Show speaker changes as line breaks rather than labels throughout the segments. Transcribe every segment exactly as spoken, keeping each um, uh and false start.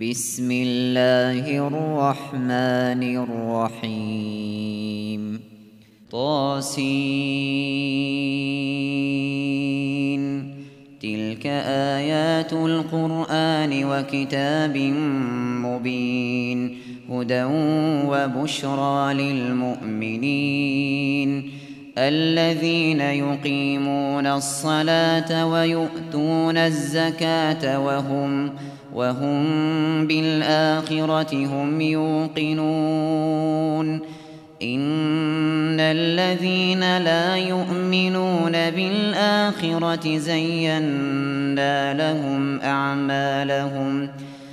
بسم الله الرحمن الرحيم طاسين تلك آيات القرآن وكتاب مبين هدى وبشرى للمؤمنين الذين يقيمون الصلاة ويؤتون الزكاة وهم وهم بالآخرة هم يوقنون إن الذين لا يؤمنون بالآخرة زينا لهم أعمالهم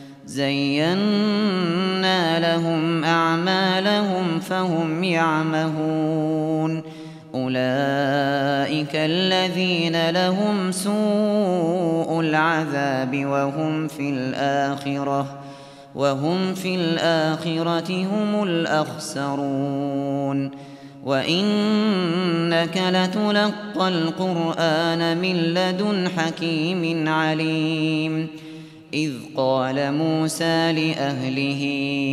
زينا لهم أعمالهم فهم يعمهون أولئك الذين لهم سوء العذاب وهم في الآخرة وهم في الآخرة هم الأخسرون وإنك لتلقى القرآن من لدن حكيم عليم إذ قال موسى لأهله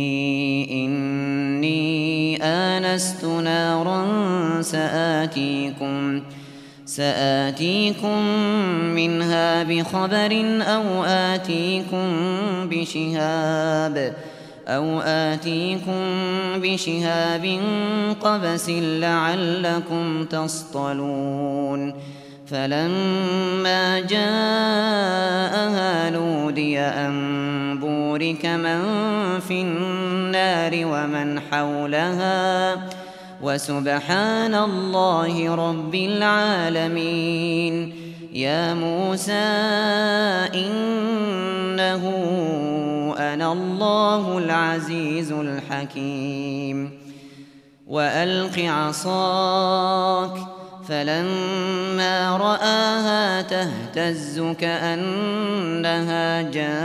إني آنست نارا سآتيكم سآتيكم منها بخبر أو آتيكم بشهاب أو آتيكم بشهاب قبس لعلكم تصطلون فلما جاءها نودي أن بورك من في النار ومن حولها وسبحان الله رب العالمين يا موسى إنه أنا الله العزيز الحكيم وألق عصاك فلما رآها تهتز كأنها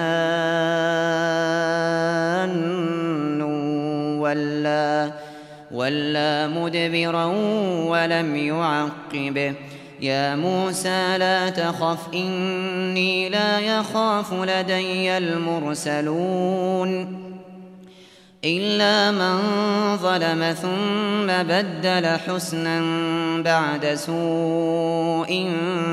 جان ولا ولا مدبرا ولم يعقب يا موسى لا تخف إني لا يخاف لدي المرسلون إلا من ظلم ثم بدل حسنا بعد سوء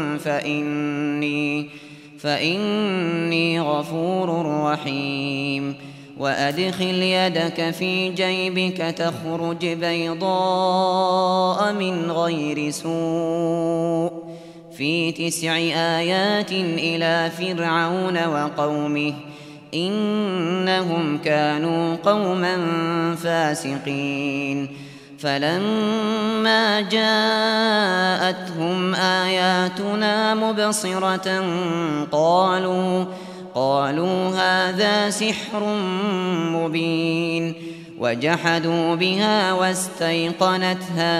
فإني فإني غفور رحيم وأدخل يدك في جيبك تخرج بيضاء من غير سوء في تسع آيات إلى فرعون وقومه إنهم كانوا قوما فاسقين فلما جاءتهم آياتنا مبصرة قالوا قالوا هذا سحر مبين وجحدوا بها واستيقنتها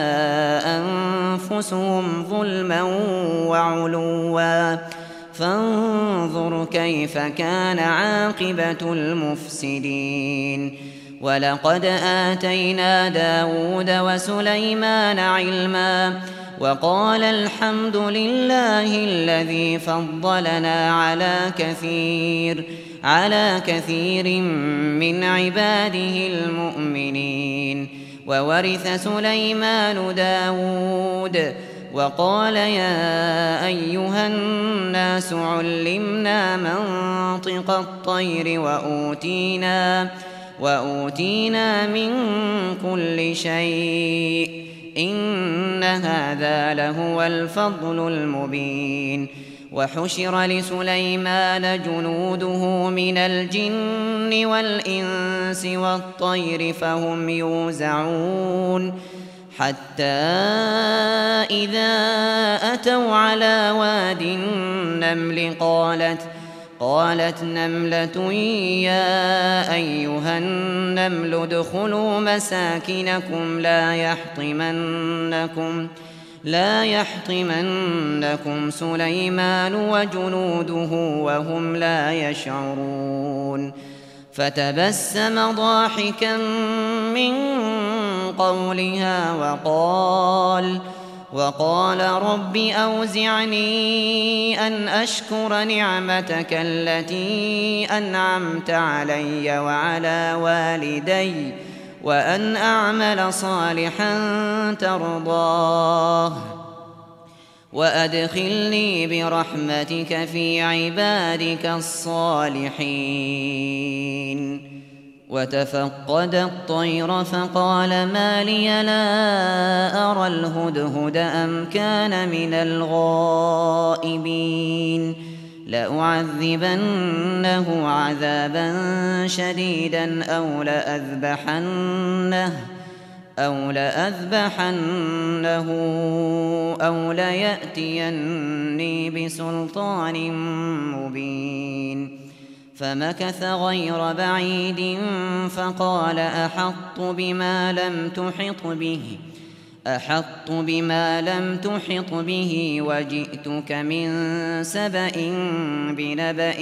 أنفسهم ظلما وعلوا فانظر كيف كان عاقبة المفسدين ولقد آتينا داود وسليمان علما وقال الحمد لله الذي فضلنا على كثير على كثير من عباده المؤمنين وورث سليمان داود وقال يا أيها الناس علمنا منطق الطير وأوتينا وأوتينا من كل شيء إن هذا لهو الفضل المبين وحشر لسليمان جنوده من الجن والإنس والطير فهم يوزعون حتى إذا أتوا على واد النمل قالت قالت نملة يا أيها النمل ادخلوا مساكنكم لا يحطمنكم لا يحطمنكم سليمان وجنوده وهم لا يشعرون فتبسم ضاحكا من قولها وقال وقال رب أوزعني أن أشكر نعمتك التي أنعمت علي وعلى والدي وأن أعمل صالحا ترضاه وأدخلني برحمتك في عبادك الصالحين. وتفقد الطير فقال ما لي لا أرى الهدهد أم كان من الغائبين لأعذبنه عذابا شديدا أو لأذبحنه أو لأذبحنه أو ليأتيني بسلطان مبين. فمكث غير بعيد فقال أحطت بما لم تحط به أحطت بما لم تحط به وجئتك من سبأ بنبأ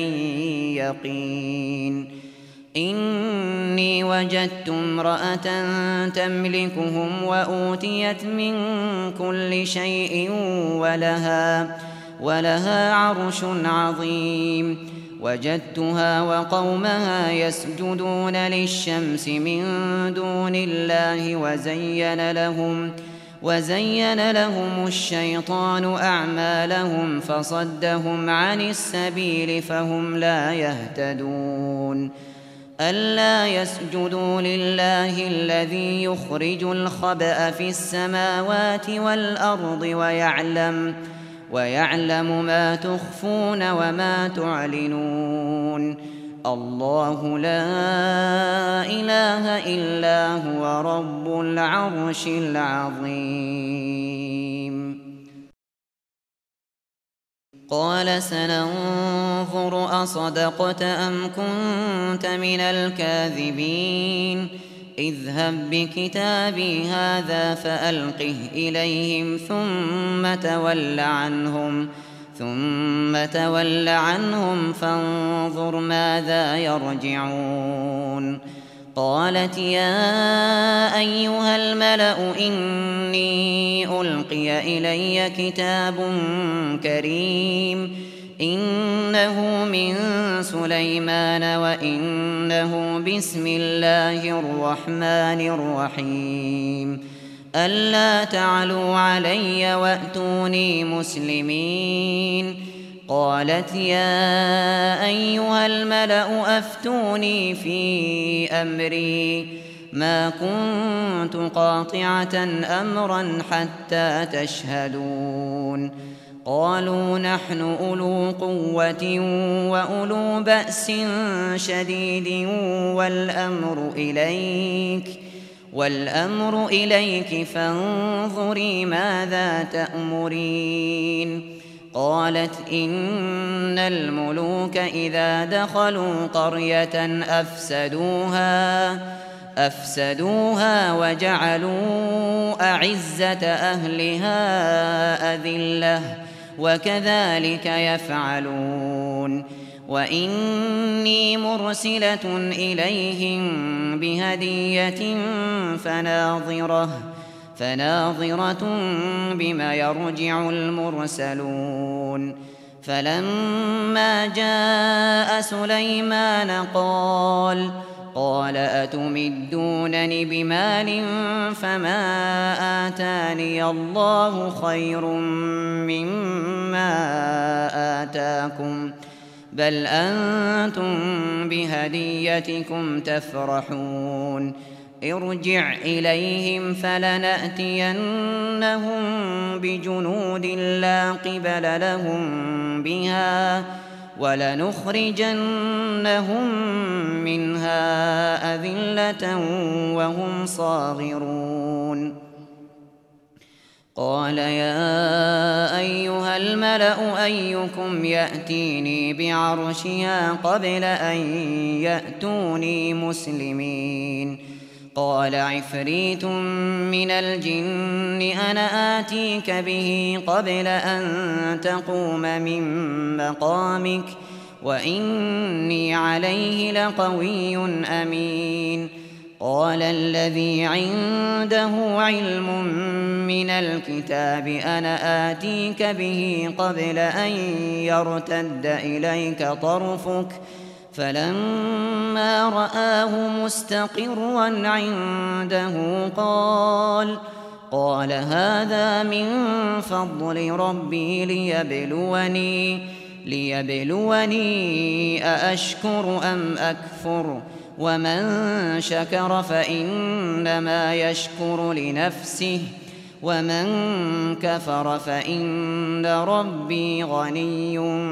يقين. إني وجدت امرأة تملكهم وأوتيت من كل شيء ولها, ولها عرش عظيم. وجدتها وقومها يسجدون للشمس من دون الله وزين لهم, وزين لهم الشيطان أعمالهم فصدهم عن السبيل فهم لا يهتدون. ألا يسجدوا لله الذي يخرج الخبأ في السماوات والأرض ويعلم ويعلم ما تخفون وما تعلنون. الله لا إله إلا هو رب العرش العظيم. قال سننظر أصدقت أم كنت من الكاذبين اذهب بكتابي هذا فألقه إليهم ثم تول عنهم ثم تول عنهم فانظر ماذا يرجعون. قالت يا أيها الملأ إني ألقي إلي كتاب كريم إنه من سليمان وإنه بسم الله الرحمن الرحيم ألا تعلوا علي وأتوني مسلمين. قالت يا أيها الملأ أفتوني في أمري ما كنت قاطعة أمرا حتى تشهدون. قالوا نحن أولو قوة وأولو بأس شديد والأمر إليك والأمر إليك فانظري ماذا تأمرين. قالت إن الملوك إذا دخلوا قرية أفسدوها أفسدوها وجعلوا أعزة أهلها أذلة وكذلك يفعلون. وإني مرسلة إليهم بهدية فناظرة فناظرة بما يرجع المرسلون. فلما جاء سليمان قال قال أتمدونني بمال فما آتاني الله خير مما آتاكم بل أنتم بهديتكم تفرحون. ارجع إليهم فلنأتينهم بجنود لا قبل لهم بها ولنخرجنهم منها أذلة وهم صاغرون. قال يا أيها الملأ أيكم يأتيني بعرشها قبل أن يأتوني مسلمين. قال عفريت من الجن أنا آتيك به قبل أن تقوم من مقامك وإني عليه لقوي أمين. قال الذي عنده علم من الكتاب أنا آتيك به قبل أن يرتد إليك طرفك فلما رآه مستقرا عنده قال قال هذا من فضل ربي ليبلوني ليبلوني أأشكر أم أكفر ومن شكر فإنما يشكر لنفسه ومن كفر فإن ربي غني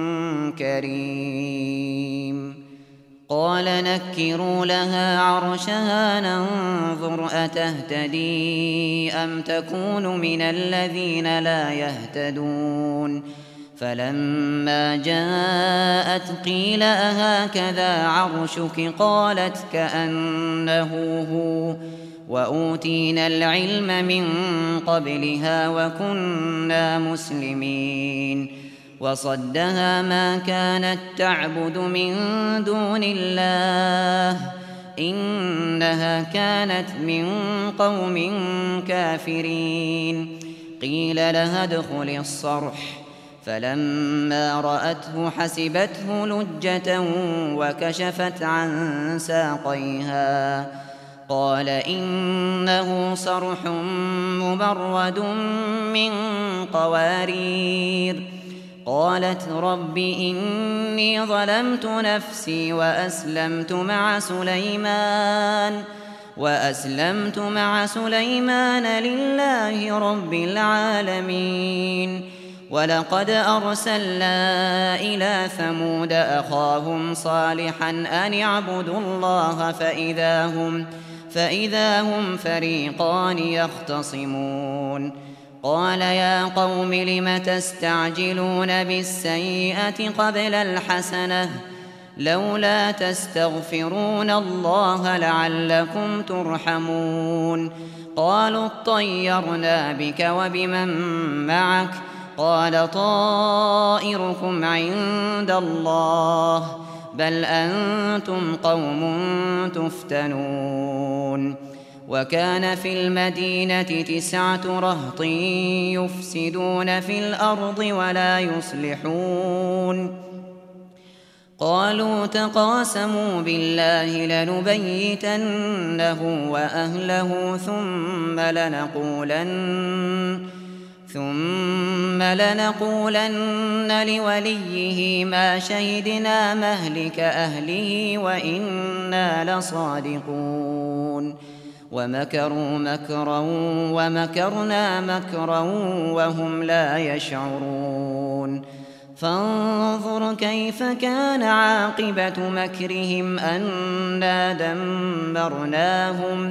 كريم قال نكروا لها عرشها ننظر أتهتدي أم تكون من الذين لا يهتدون فلما جاءت قيل أهكذا عرشك قالت كأنه هو وأوتينا العلم من قبلها وكنا مسلمين وصدها ما كانت تعبد من دون الله إنها كانت من قوم كافرين قيل لها ادخل الصرح فلما رأته حسبته لجة وكشفت عن ساقيها قال إنه صرح مبرد من قوارير قالت رب إني ظلمت نفسي وأسلمت مع سليمان وأسلمت مع سليمان لله رب العالمين ولقد أرسلنا إلى ثمود أخاهم صالحا أن اعبدوا الله فإذا هم, فإذا هم فريقان يختصمون قال يا قوم لم تستعجلون بالسيئة قبل الحسنة لولا تستغفرون الله لعلكم ترحمون قالوا اطيرنا بك وبمن معك قال طائركم عند الله بل أنتم قوم تفتنون وكان في المدينة تسعة رهط يفسدون في الأرض ولا يصلحون قالوا تقاسموا بالله لنبيتنه وأهله ثم لنقولن ثم لنقولن لوليه ما شهدنا مهلك أهله وإنا لصادقون ومكروا مكرا ومكرنا مكرا وهم لا يشعرون فانظر كيف كان عاقبة مكرهم أنا دمرناهم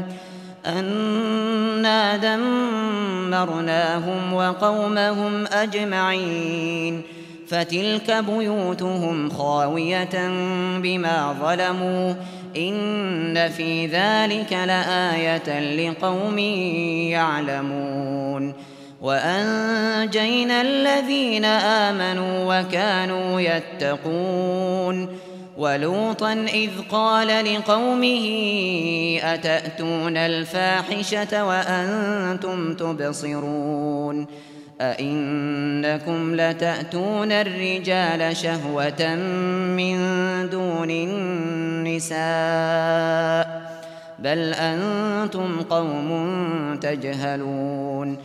أنا دمرناهم وقومهم أجمعين فتلك بيوتهم خاوية بما ظلموا إن في ذلك لآية لقوم يعلمون وأنجينا الذين آمنوا وكانوا يتقون ولوطا إذ قال لقومه أتأتون الفاحشة وأنتم تبصرون أئنكم لتأتون الرجال شهوة من دون النساء بل أنتم قوم تجهلون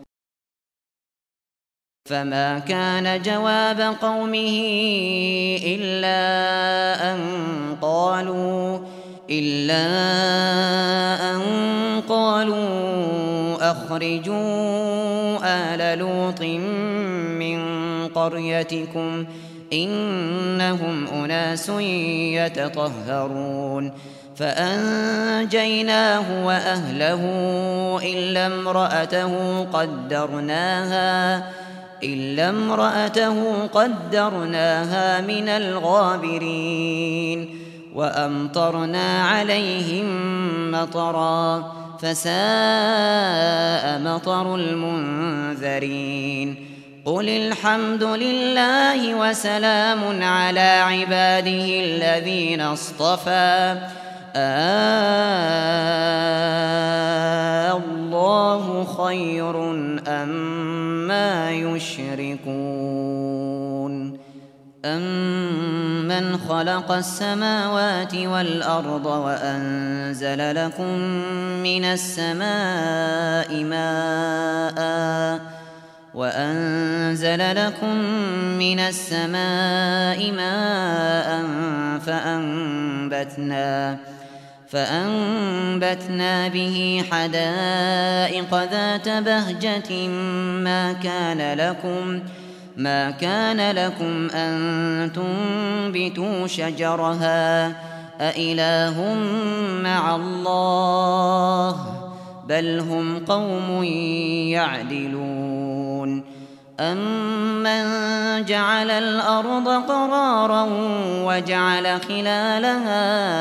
فما كان جواب قومه إلا أن قالوا إلا أن قالوا أخرجوا آل لوط من قريتكم إنهم أناس يتطهرون فأنجيناه وأهله إلا امرأته قدرناها إلا امرأته قدرناها من الغابرين وأمطرنا عليهم مطرا فساء مطر المنذرين قل الحمد لله وسلام على عباده الذين اصطفى أَاللَّهُ خَيْرٌ أَمَّا يُشْرِكُونَ أَمَّنْ خَلَقَ السَّمَاوَاتِ وَالْأَرْضَ وَأَنزَلَ لَكُم مِّنَ السَّمَاءِ مَاءً وَأَنزَلَ لَكُم مِّنَ السَّمَاءِ مَاءً فَأَنبَتْنَا فَأَنبَتْنَا بِهِ حَدَائِقَ ذَاتَ بَهْجَةٍ مَّا كَانَ لَكُمْ ما كان لكم أن تنبتوا شجرها أإله مع الله بل هم قوم يعدلون أمن جعل الأرض قرارا وجعل خلالها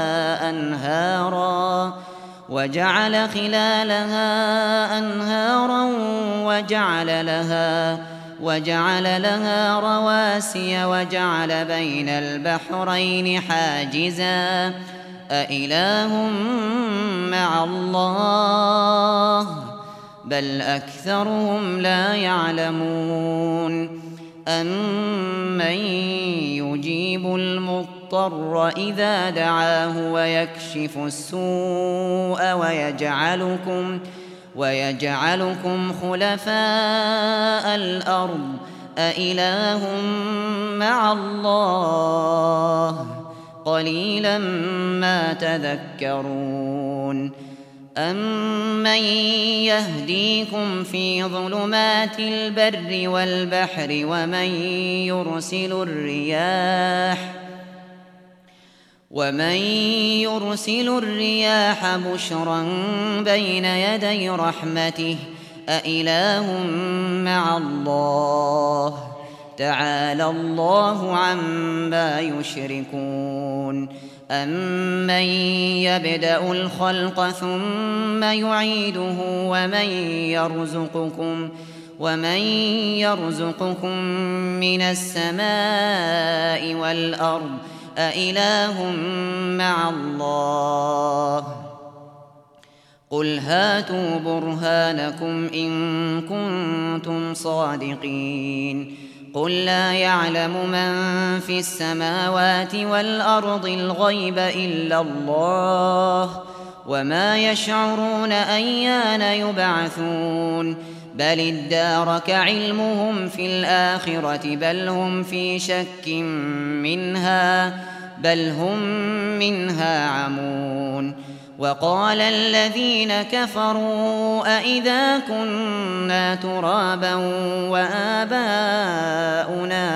أنهارا وجعل خلالها أنهارا وجعل لها وجعل لها رواسي وجعل بين البحرين حاجزا أإله مع الله بل أكثرهم لا يعلمون أمن يجيب المضطر إذا دعاه ويكشف السوء ويجعلكم ويجعلكم خلفاء الأرض أإله مع الله قليلا ما تذكرون أمن يهديكم في ظلمات البر والبحر ومن يرسل الرياح ومن يرسل الرياح بشرا بين يدي رحمته أإله مع الله تعالى الله عما يشركون أمن يبدأ الخلق ثم يعيده ومن يرزقكم ومن يرزقكم من السماء والأرض أإله مع الله قل هاتوا برهانكم إن كنتم صادقين قل لا يعلم من في السماوات والأرض الغيب إلا الله وما يشعرون أيان يبعثون بل ادارك علمهم في الآخرة بل هم في شك منها بل هم منها عمون وقال الذين كفروا أئذا كنا ترابا وآباؤنا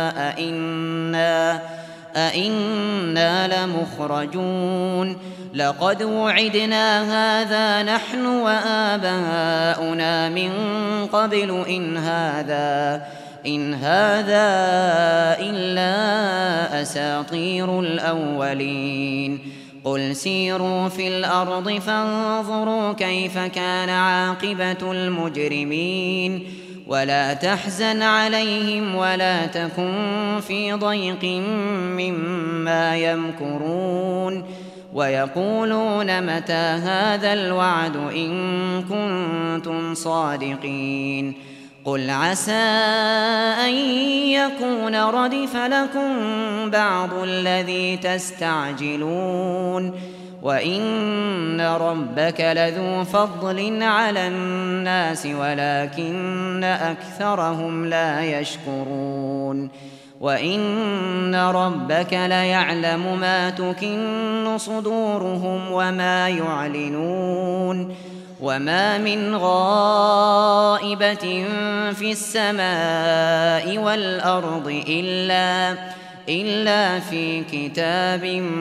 أئنا, أئنا لمخرجون لقد وعدنا هذا نحن وآباؤنا من قبل إن هذا إن هذا إلا أساطير الأولين قل سيروا في الأرض فانظروا كيف كان عاقبة المجرمين ولا تحزن عليهم ولا تكن في ضيق مما يمكرون ويقولون متى هذا الوعد إن كنتم صادقين قل عسى أن يكون ردف لكم بعض الذي تستعجلون وإن ربك لذو فضل على الناس ولكن أكثرهم لا يشكرون وإن ربك ليعلم ما تكن صدورهم وما يعلنون وما من غائبة في السماء والأرض إلا, إلا في كتاب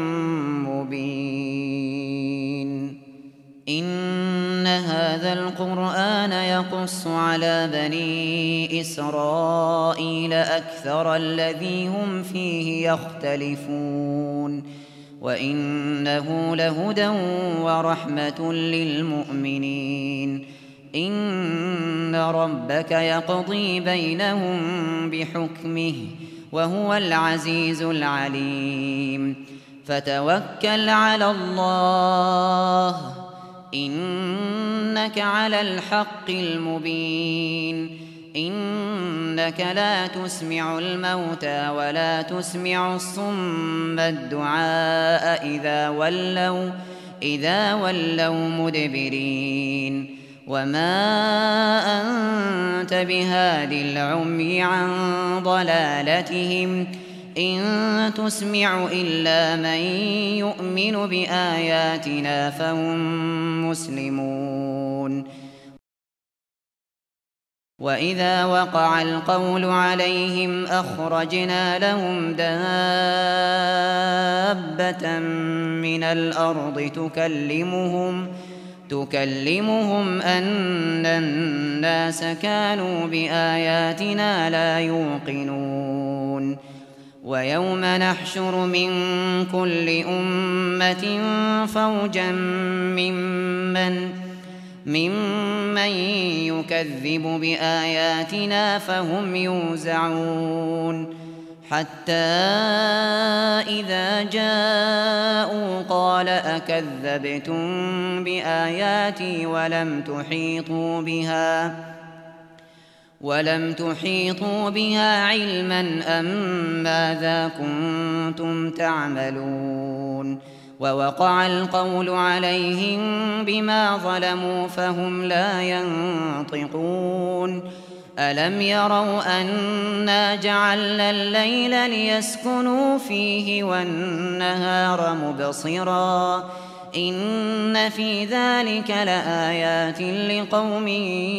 مبين إن هذا القرآن يقص على بني إسرائيل أكثر الذي هم فيه يختلفون وإنه لهدى ورحمة للمؤمنين إن ربك يقضي بينهم بحكمه وهو العزيز العليم فتوكل على الله إنك على الحق المبين إنك لا تسمع الموتى ولا تسمع الصم الدعاء إذا ولوا إذا ولوا مدبرين وما أنت بهاد العمي عن ضلالتهم إن تسمع إلا من يؤمن بآياتنا فهم مسلمون وإذا وقع القول عليهم أخرجنا لهم دابة من الأرض تكلمهم تكلمهم أن الناس كانوا بآياتنا لا يوقنون ويوم نحشر من كل أمة فوجا ممن ممن يكذب بآياتنا فهم يوزعون حتى إذا جاءوا قال أكذبتم بآياتي ولم تحيطوا بها ولم تحيطوا بها علما أم ماذا كنتم تعملون ووقع القول عليهم بما ظلموا فهم لا ينطقون ألم يروا أنا جعلنا الليل ليسكنوا فيه والنهار مبصرا إن في ذلك لآيات لقوم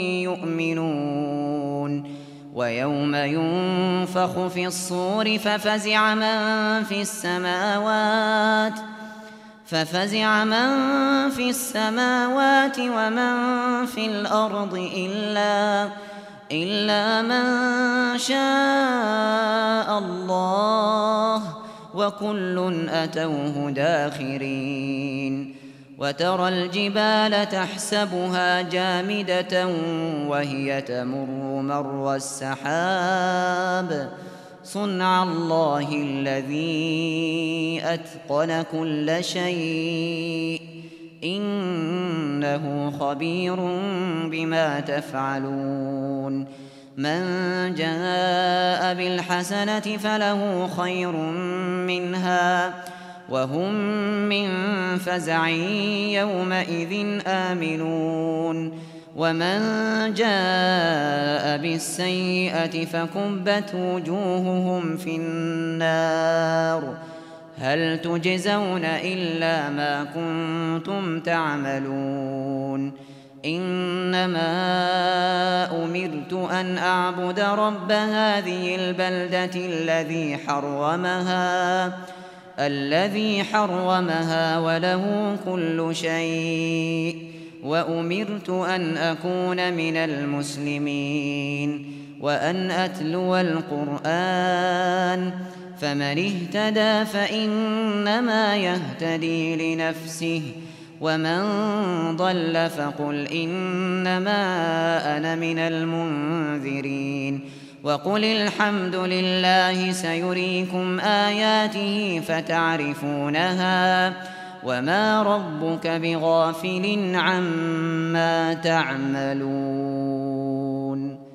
يؤمنون ويوم ينفخ في الصور ففزع من في السماوات ففزع من في السماوات ومن في الأرض إلا إلا من شاء الله وكل أتوه داخرين وترى الجبال تحسبها جامدة وهي تمر مر السحاب صنع الله الذي أتقن كل شيء إنه خبير بما تفعلون من جاء بالحسنة فله خير منها وهم من فزع يومئذ آمنون ومن جاء بالسيئة فكبت وجوههم في النار هل تجزون إلا ما كنتم تعملون إنما أمرت أن أعبد رب هذه البلدة الذي حرمها الذي حرمها وله كل شيء وأمرت أن أكون من المسلمين وأن أتلو القرآن فمن اهتدى فإنما يهتدي لنفسه ومن ضل فقل إنما أنا من المنذرين وقل الحمد لله سيريكم آياته فتعرفونها وما ربك بغافل عما تعملون